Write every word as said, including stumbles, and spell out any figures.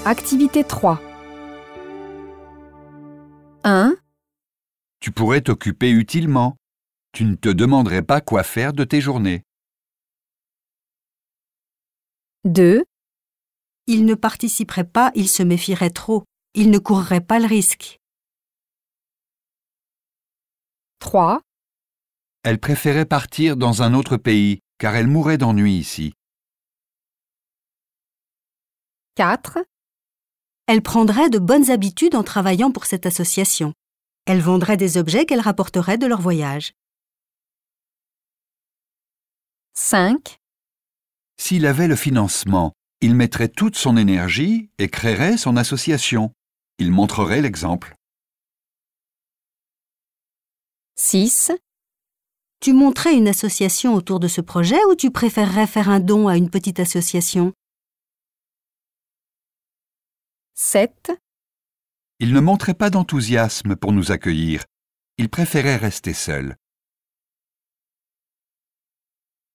Activité trois. un. Tu pourrais t'occuper utilement. Tu ne te demanderais pas quoi faire de tes journées. deux. Il ne participerait pas, il se méfierait trop. Il ne courrait pas le risque. trois. Elle préférait partir dans un autre pays, car elle mourrait d'ennui ici. quatre. Elle prendrait de bonnes habitudes en travaillant pour cette association. Elle vendrait des objets qu'elle rapporterait de leur voyage. cinq. S'il avait le financement, il mettrait toute son énergie et créerait son association. Il montrerait l'exemple. six. Tu monterais une association autour de ce projet ou tu préférerais faire un don à une petite association? sept. Il ne montrait pas d'enthousiasme pour nous accueillir. Il préférait rester seul.